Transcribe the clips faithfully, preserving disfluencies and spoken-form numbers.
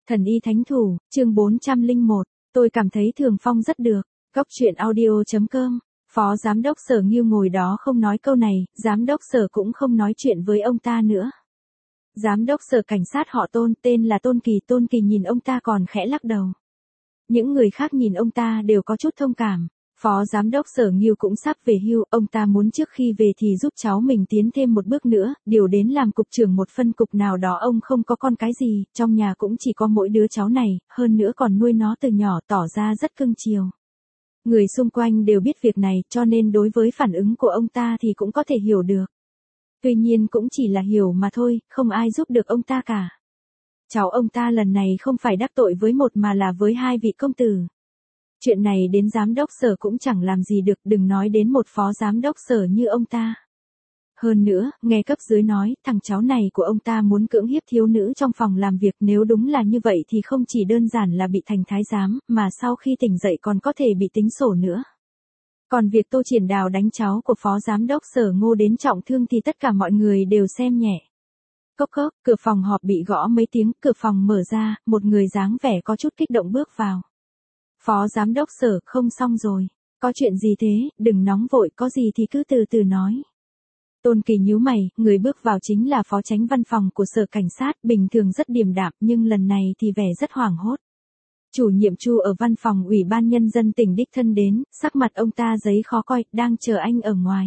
Thần y thánh thủ, chương bốn trăm lẻ một, tôi cảm thấy Thường Phong rất được. Góc truyện audio chấm com. Phó giám đốc Sở Ngưu ngồi đó không nói câu này, giám đốc Sở cũng không nói chuyện với ông ta nữa. Giám đốc Sở cảnh sát họ Tôn, tên là Tôn Kỳ, Tôn Kỳ nhìn ông ta còn khẽ lắc đầu. Những người khác nhìn ông ta đều có chút thông cảm. Phó giám đốc Sở Ngưu cũng sắp về hưu, ông ta muốn trước khi về thì giúp cháu mình tiến thêm một bước nữa, điều đến làm cục trưởng một phân cục nào đó. Ông không có con cái gì, trong nhà cũng chỉ có mỗi đứa cháu này, hơn nữa còn nuôi nó từ nhỏ, tỏ ra rất cưng chiều. Người xung quanh đều biết việc này, cho nên đối với phản ứng của ông ta thì cũng có thể hiểu được. Tuy nhiên cũng chỉ là hiểu mà thôi, không ai giúp được ông ta cả. Cháu ông ta lần này không phải đắc tội với một mà là với hai vị công tử. Chuyện này đến giám đốc Sở cũng chẳng làm gì được, đừng nói đến một phó giám đốc Sở như ông ta. Hơn nữa, nghe cấp dưới nói, thằng cháu này của ông ta muốn cưỡng hiếp thiếu nữ trong phòng làm việc, nếu đúng là như vậy thì không chỉ đơn giản là bị thành thái giám, mà sau khi tỉnh dậy còn có thể bị tính sổ nữa. Còn việc Tô Triển Đào đánh cháu của phó giám đốc Sở Ngô đến trọng thương thì tất cả mọi người đều xem nhẹ. Cốc cốc, cửa phòng họp bị gõ mấy tiếng, cửa phòng mở ra, một người dáng vẻ có chút kích động bước vào. Phó giám đốc Sở, không xong rồi. Có chuyện gì thế, đừng nóng vội, có gì thì cứ từ từ nói. Tôn Kỳ nhíu mày, người bước vào chính là phó chánh văn phòng của Sở cảnh sát, bình thường rất điềm đạm nhưng lần này thì vẻ rất hoảng hốt. Chủ nhiệm Chu ở văn phòng Ủy ban Nhân dân tỉnh đích thân đến, sắc mặt ông ta giấy khó coi, đang chờ anh ở ngoài.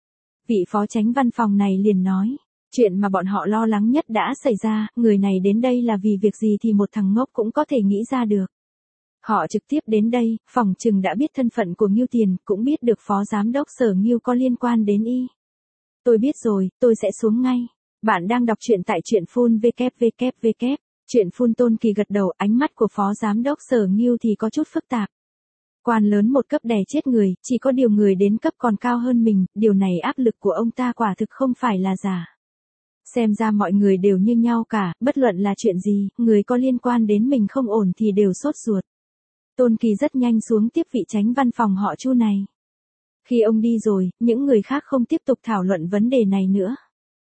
Vị phó chánh văn phòng này liền nói, chuyện mà bọn họ lo lắng nhất đã xảy ra, người này đến đây là vì việc gì thì một thằng ngốc cũng có thể nghĩ ra được. Họ trực tiếp đến đây, phòng trừng đã biết thân phận của Ngưu Tiền, cũng biết được phó giám đốc Sở Ngưu có liên quan đến y. Tôi biết rồi, tôi sẽ xuống ngay. Bạn đang đọc truyện tại truyện phun vê kép vê kép vê kép. Truyện phun. Tôn Kỳ gật đầu, ánh mắt của phó giám đốc Sở Ngưu thì có chút phức tạp. Quan lớn một cấp đè chết người, chỉ có điều người đến cấp còn cao hơn mình, điều này áp lực của ông ta quả thực không phải là giả. Xem ra mọi người đều như nhau cả, bất luận là chuyện gì, người có liên quan đến mình không ổn thì đều sốt ruột. Tôn Kỳ rất nhanh xuống tiếp vị chánh văn phòng họ Chu này. Khi ông đi rồi, những người khác không tiếp tục thảo luận vấn đề này nữa.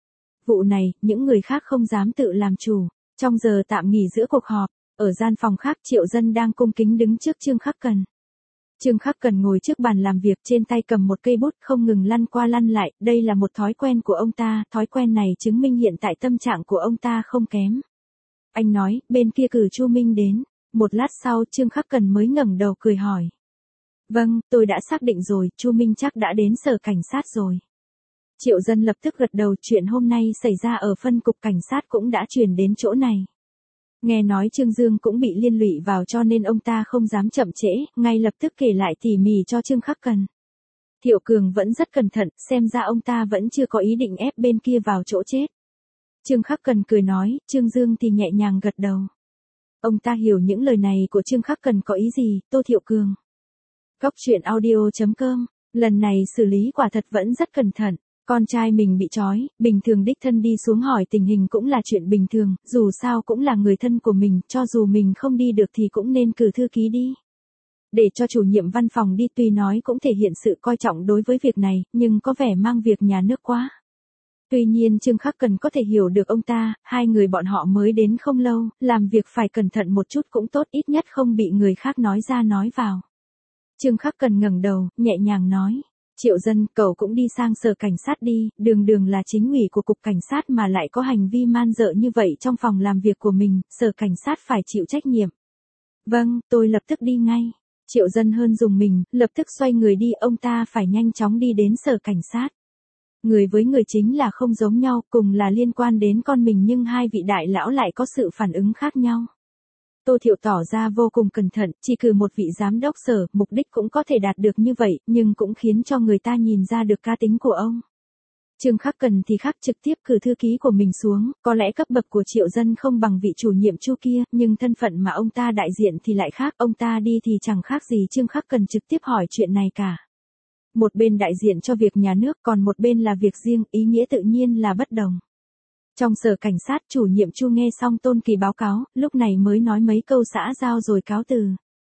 Vụ này, những người khác không dám tự làm chủ. Trong giờ tạm nghỉ giữa cuộc họp, ở gian phòng khác Triệu Dân đang cung kính đứng trước Trương Khắc Cần. Trương Khắc Cần ngồi trước bàn làm việc, trên tay cầm một cây bút không ngừng lăn qua lăn lại, đây là một thói quen của ông ta, thói quen này chứng minh hiện tại tâm trạng của ông ta không kém. Anh nói, bên kia cử Chu Minh đến. Một lát sau Trương Khắc Cần mới ngẩng đầu cười hỏi. Vâng, tôi đã xác định rồi, Chu Minh chắc đã đến Sở cảnh sát rồi. Triệu Dân lập tức gật đầu, chuyện hôm nay xảy ra ở phân cục cảnh sát cũng đã truyền đến chỗ này. Nghe nói Trương Dương cũng bị liên lụy vào cho nên ông ta không dám chậm trễ, ngay lập tức kể lại tỉ mỉ cho Trương Khắc Cần. Thiệu Cường vẫn rất cẩn thận, xem ra ông ta vẫn chưa có ý định ép bên kia vào chỗ chết. Trương Khắc Cần cười nói, Trương Dương thì nhẹ nhàng gật đầu. Ông ta hiểu những lời này của Trương Khắc Cần có ý gì, Tô Thiệu Cường. Góc truyện audio chấm com, lần này xử lý quả thật vẫn rất cẩn thận. Con trai mình bị trói, bình thường đích thân đi xuống hỏi tình hình cũng là chuyện bình thường, dù sao cũng là người thân của mình, cho dù mình không đi được thì cũng nên cử thư ký đi. Để cho chủ nhiệm văn phòng đi tuy nói cũng thể hiện sự coi trọng đối với việc này, nhưng có vẻ mang việc nhà nước quá. Tuy nhiên Trương Khắc Cần có thể hiểu được ông ta, hai người bọn họ mới đến không lâu, làm việc phải cẩn thận một chút cũng tốt, ít nhất không bị người khác nói ra nói vào. Trương Khắc Cần ngẩng đầu, nhẹ nhàng nói. Triệu Dân, cậu cũng đi sang Sở cảnh sát đi, đường đường là chính ủy của cục cảnh sát mà lại có hành vi man dợ như vậy trong phòng làm việc của mình, Sở cảnh sát phải chịu trách nhiệm. Vâng, tôi lập tức đi ngay. Triệu Dân hơn dùng mình, lập tức xoay người đi, ông ta phải nhanh chóng đi đến Sở cảnh sát. Người với người chính là không giống nhau, cùng là liên quan đến con mình nhưng hai vị đại lão lại có sự phản ứng khác nhau. Tô Thiệu tỏ ra vô cùng cẩn thận, chỉ cử một vị giám đốc Sở, mục đích cũng có thể đạt được như vậy, nhưng cũng khiến cho người ta nhìn ra được cá tính của ông. Trương Khắc Cần thì khác, trực tiếp cử thư ký của mình xuống, có lẽ cấp bậc của Triệu Dân không bằng vị chủ nhiệm Chu kia, nhưng thân phận mà ông ta đại diện thì lại khác, ông ta đi thì chẳng khác gì Trương Khắc Cần trực tiếp hỏi chuyện này cả. Một bên đại diện cho việc nhà nước, còn một bên là việc riêng, ý nghĩa tự nhiên là bất đồng. Trong Sở cảnh sát, chủ nhiệm Chu nghe xong Tôn Kỳ báo cáo, lúc này mới nói mấy câu xã giao rồi cáo từ.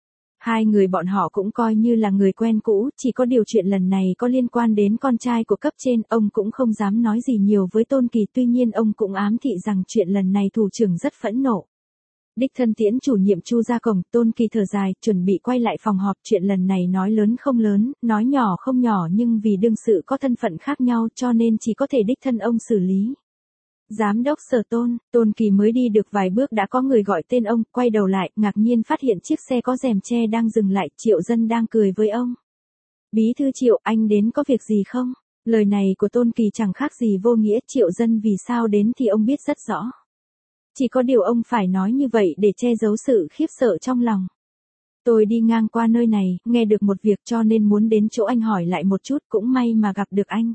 Hai người bọn họ cũng coi như là người quen cũ, chỉ có điều chuyện lần này có liên quan đến con trai của cấp trên, ông cũng không dám nói gì nhiều với Tôn Kỳ, tuy nhiên ông cũng ám thị rằng chuyện lần này thủ trưởng rất phẫn nộ. Đích thân tiễn chủ nhiệm Chu ra cổng, Tôn Kỳ thở dài, chuẩn bị quay lại phòng họp. Chuyện lần này nói lớn không lớn, nói nhỏ không nhỏ, nhưng vì đương sự có thân phận khác nhau cho nên chỉ có thể đích thân ông xử lý. Giám đốc Sở Tôn, Tôn Kỳ mới đi được vài bước đã có người gọi tên ông, quay đầu lại, ngạc nhiên phát hiện chiếc xe có rèm che đang dừng lại, Triệu Dân đang cười với ông. Bí thư Triệu, anh đến có việc gì không? Lời này của Tôn Kỳ chẳng khác gì vô nghĩa, Triệu Dân vì sao đến thì ông biết rất rõ. Chỉ có điều ông phải nói như vậy để che giấu sự khiếp sợ trong lòng. Tôi đi ngang qua nơi này, nghe được một việc cho nên muốn đến chỗ anh hỏi lại một chút, cũng may mà gặp được anh.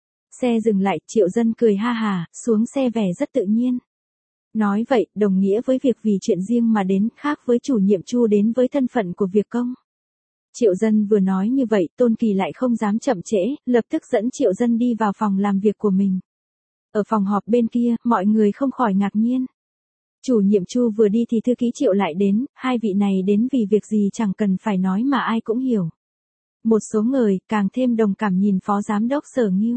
Xe dừng lại, Triệu Dân cười ha hà, xuống xe vẻ rất tự nhiên. Nói vậy, đồng nghĩa với việc vì chuyện riêng mà đến, khác với chủ nhiệm Chu đến với thân phận của việc công. Triệu Dân vừa nói như vậy, Tôn Kỳ lại không dám chậm trễ, lập tức dẫn Triệu Dân đi vào phòng làm việc của mình. Ở phòng họp bên kia, mọi người không khỏi ngạc nhiên. Chủ nhiệm Chu vừa đi thì thư ký Triệu lại đến, hai vị này đến vì việc gì chẳng cần phải nói mà ai cũng hiểu. Một số người càng thêm đồng cảm nhìn phó giám đốc Sở Ngưu.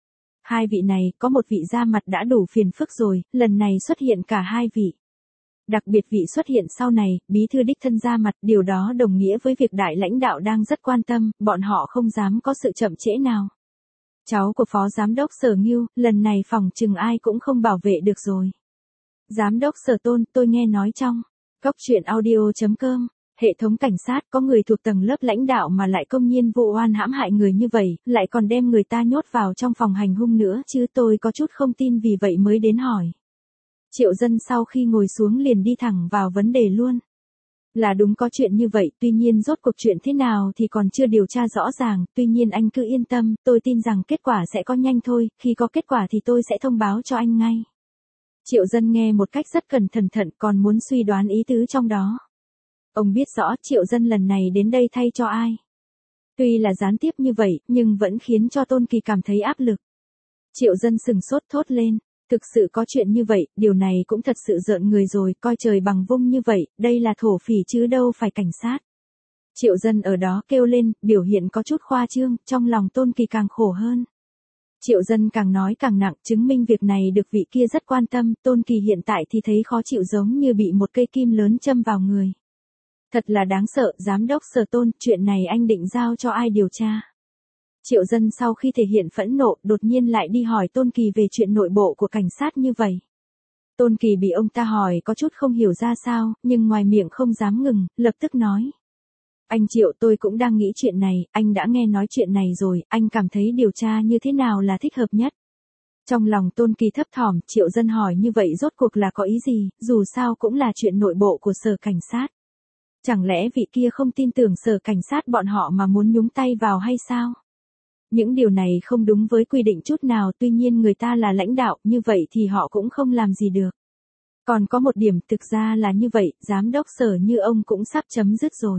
Hai vị này có một vị ra mặt đã đủ phiền phức rồi, lần này xuất hiện cả hai vị. Đặc biệt vị xuất hiện sau này, bí thư đích thân ra mặt, điều đó đồng nghĩa với việc đại lãnh đạo đang rất quan tâm, bọn họ không dám có sự chậm trễ nào. Cháu của phó giám đốc Sở Ngưu, lần này phòng chừng ai cũng không bảo vệ được rồi. Giám đốc Sở Tôn, tôi nghe nói trong cốc truyện audio chấm com, hệ thống cảnh sát có người thuộc tầng lớp lãnh đạo mà lại công nhiên vụ oan hãm hại người như vậy, lại còn đem người ta nhốt vào trong phòng hành hung nữa chứ, tôi có chút không tin vì vậy mới đến hỏi. Triệu Dân sau khi ngồi xuống liền đi thẳng vào vấn đề luôn. Là đúng có chuyện như vậy, tuy nhiên rốt cuộc chuyện thế nào thì còn chưa điều tra rõ ràng, tuy nhiên anh cứ yên tâm, tôi tin rằng kết quả sẽ có nhanh thôi, khi có kết quả thì tôi sẽ thông báo cho anh ngay. Triệu Dân nghe một cách rất cẩn thận thận, còn muốn suy đoán ý tứ trong đó. Ông biết rõ Triệu Dân lần này đến đây thay cho ai. Tuy là gián tiếp như vậy, nhưng vẫn khiến cho Tôn Kỳ cảm thấy áp lực. Triệu Dân sừng sốt thốt lên. Thực sự có chuyện như vậy, điều này cũng thật sự rợn người rồi, coi trời bằng vung như vậy, đây là thổ phỉ chứ đâu phải cảnh sát. Triệu Dân ở đó kêu lên, biểu hiện có chút khoa trương, trong lòng Tôn Kỳ càng khổ hơn. Triệu Dân càng nói càng nặng, chứng minh việc này được vị kia rất quan tâm, Tôn Kỳ hiện tại thì thấy khó chịu giống như bị một cây kim lớn châm vào người. Thật là đáng sợ, giám đốc Sở Tôn, chuyện này anh định giao cho ai điều tra? Triệu Dân sau khi thể hiện phẫn nộ, đột nhiên lại đi hỏi Tôn Kỳ về chuyện nội bộ của cảnh sát như vậy. Tôn Kỳ bị ông ta hỏi có chút không hiểu ra sao, nhưng ngoài miệng không dám ngừng, lập tức nói. Anh Triệu, tôi cũng đang nghĩ chuyện này, anh đã nghe nói chuyện này rồi, anh cảm thấy điều tra như thế nào là thích hợp nhất? Trong lòng Tôn Kỳ thấp thỏm, Triệu Dân hỏi như vậy rốt cuộc là có ý gì, dù sao cũng là chuyện nội bộ của sở cảnh sát. Chẳng lẽ vị kia không tin tưởng sở cảnh sát bọn họ mà muốn nhúng tay vào hay sao? Những điều này không đúng với quy định chút nào, tuy nhiên người ta là lãnh đạo, như vậy thì họ cũng không làm gì được. Còn có một điểm, thực ra là như vậy, giám đốc Sở như ông cũng sắp chấm dứt rồi.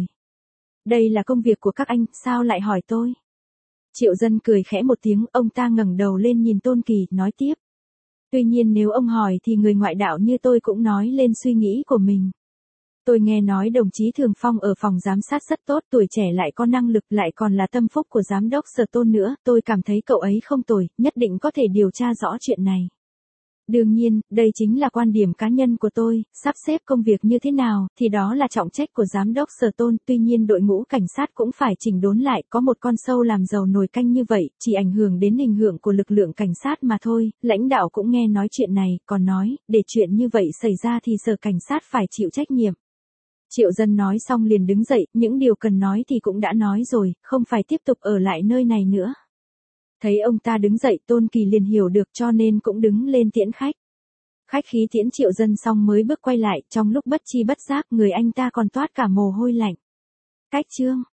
Đây là công việc của các anh, sao lại hỏi tôi? Triệu Dân cười khẽ một tiếng, ông ta ngẩng đầu lên nhìn Tôn Kỳ, nói tiếp. Tuy nhiên nếu ông hỏi thì người ngoại đạo như tôi cũng nói lên suy nghĩ của mình. Tôi nghe nói đồng chí Thường Phong ở phòng giám sát rất tốt, tuổi trẻ lại có năng lực, lại còn là tâm phúc của giám đốc Sở Tôn nữa, tôi cảm thấy cậu ấy không tồi, nhất định có thể điều tra rõ chuyện này. Đương nhiên, đây chính là quan điểm cá nhân của tôi, sắp xếp công việc như thế nào, thì đó là trọng trách của giám đốc Sở Tôn, tuy nhiên đội ngũ cảnh sát cũng phải chỉnh đốn lại, có một con sâu làm dầu nồi canh như vậy, chỉ ảnh hưởng đến hình tượng của lực lượng cảnh sát mà thôi, lãnh đạo cũng nghe nói chuyện này, còn nói, để chuyện như vậy xảy ra thì sở cảnh sát phải chịu trách nhiệm. Triệu Dân nói xong liền đứng dậy, những điều cần nói thì cũng đã nói rồi, không phải tiếp tục ở lại nơi này nữa. Thấy ông ta đứng dậy, Tôn Kỳ liền hiểu được cho nên cũng đứng lên tiễn khách. Khách khí tiễn Triệu Dân xong mới bước quay lại, trong lúc bất chi bất giác người anh ta còn toát cả mồ hôi lạnh. Cách chương